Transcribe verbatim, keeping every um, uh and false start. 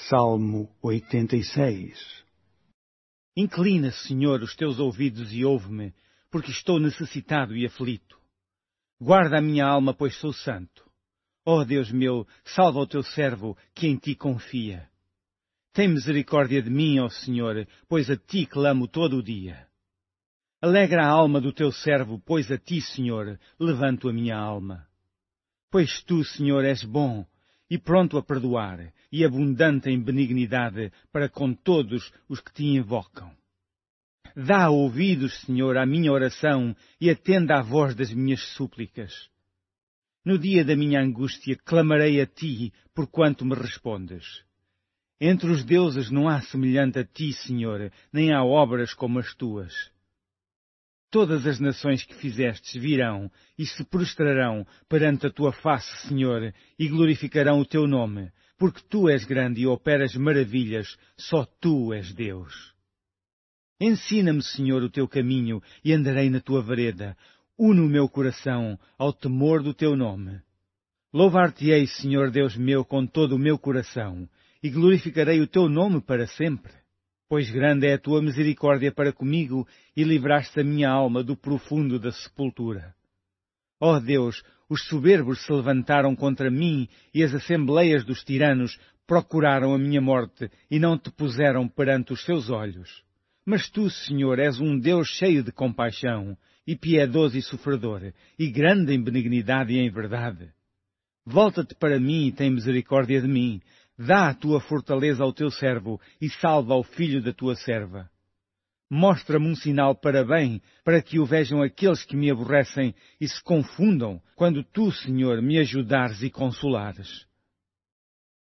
Salmo oitenta e seis. Inclina, Senhor, os teus ouvidos e ouve-me, porque estou necessitado e aflito. Guarda a minha alma, pois sou santo. Ó Deus meu, salva o teu servo, que em ti confia. Tem misericórdia de mim, ó Senhor, pois a ti clamo todo o dia. Alegra a alma do teu servo, pois a ti, Senhor, levanto a minha alma. Pois tu, Senhor, és bom e pronto a perdoar, e abundante em benignidade para com todos os que te invocam. Dá ouvidos, Senhor, à minha oração e atenda à voz das minhas súplicas. No dia da minha angústia clamarei a ti, porquanto me respondes. Entre os deuses não há semelhante a ti, Senhor, nem há obras como as tuas. Todas as nações que fizestes virão e se prostrarão perante a tua face, Senhor, e glorificarão o teu nome, porque tu és grande e operas maravilhas, só tu és Deus. Ensina-me, Senhor, o teu caminho e andarei na tua vereda. Une o meu coração ao temor do teu nome. Louvar-te-ei, Senhor Deus meu, com todo o meu coração, e glorificarei o teu nome para sempre. Pois grande é a tua misericórdia para comigo, e livraste a minha alma do profundo da sepultura. Ó Deus, os soberbos se levantaram contra mim, e as assembleias dos tiranos procuraram a minha morte, e não te puseram perante os seus olhos. Mas tu, Senhor, és um Deus cheio de compaixão, e piedoso e sofredor, e grande em benignidade e em verdade. Volta-te para mim e tem misericórdia de mim. Dá a tua fortaleza ao teu servo e salva ao filho da tua serva. Mostra-me um sinal para bem, para que o vejam aqueles que me aborrecem e se confundam, quando tu, Senhor, me ajudares e consolares.